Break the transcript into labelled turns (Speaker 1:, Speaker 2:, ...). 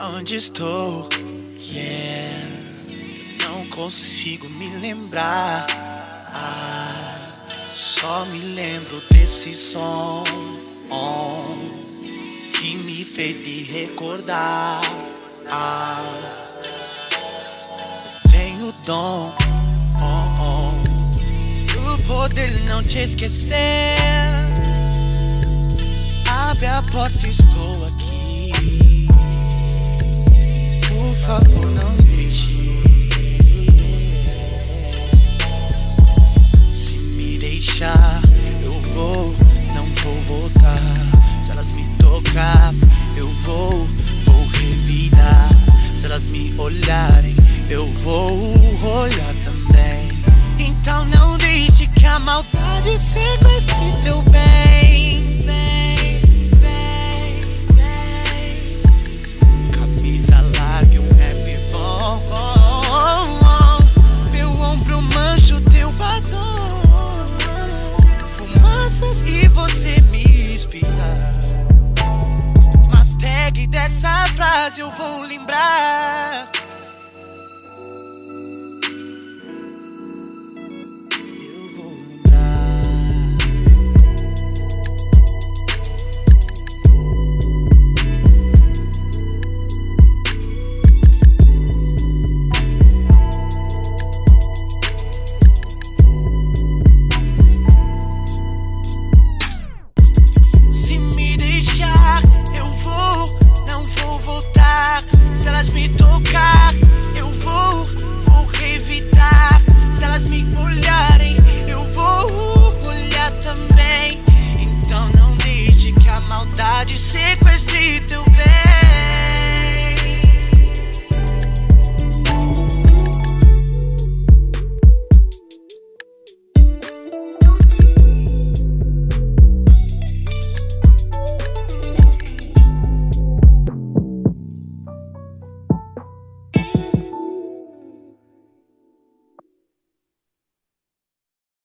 Speaker 1: Onde estou? Yeah, não consigo me lembrar. Só me lembro desse som que me fez lhe recordar. Tenho o dom do poder não te esquecer. Abre a porta, estou aqui. Por favor, não me deixe. Se me deixar, eu vou, não vou voltar. Se elas me tocar, eu vou revidar. Se elas me olharem, eu vou olhar também. Então não deixe que a maldade sequestre teu bem. Camisa larga e um rap bom. Meu ombro mancha o teu batom. Fumaças que você me inspira. Uma tag dessa frase eu vou lembrar. Sequestre teu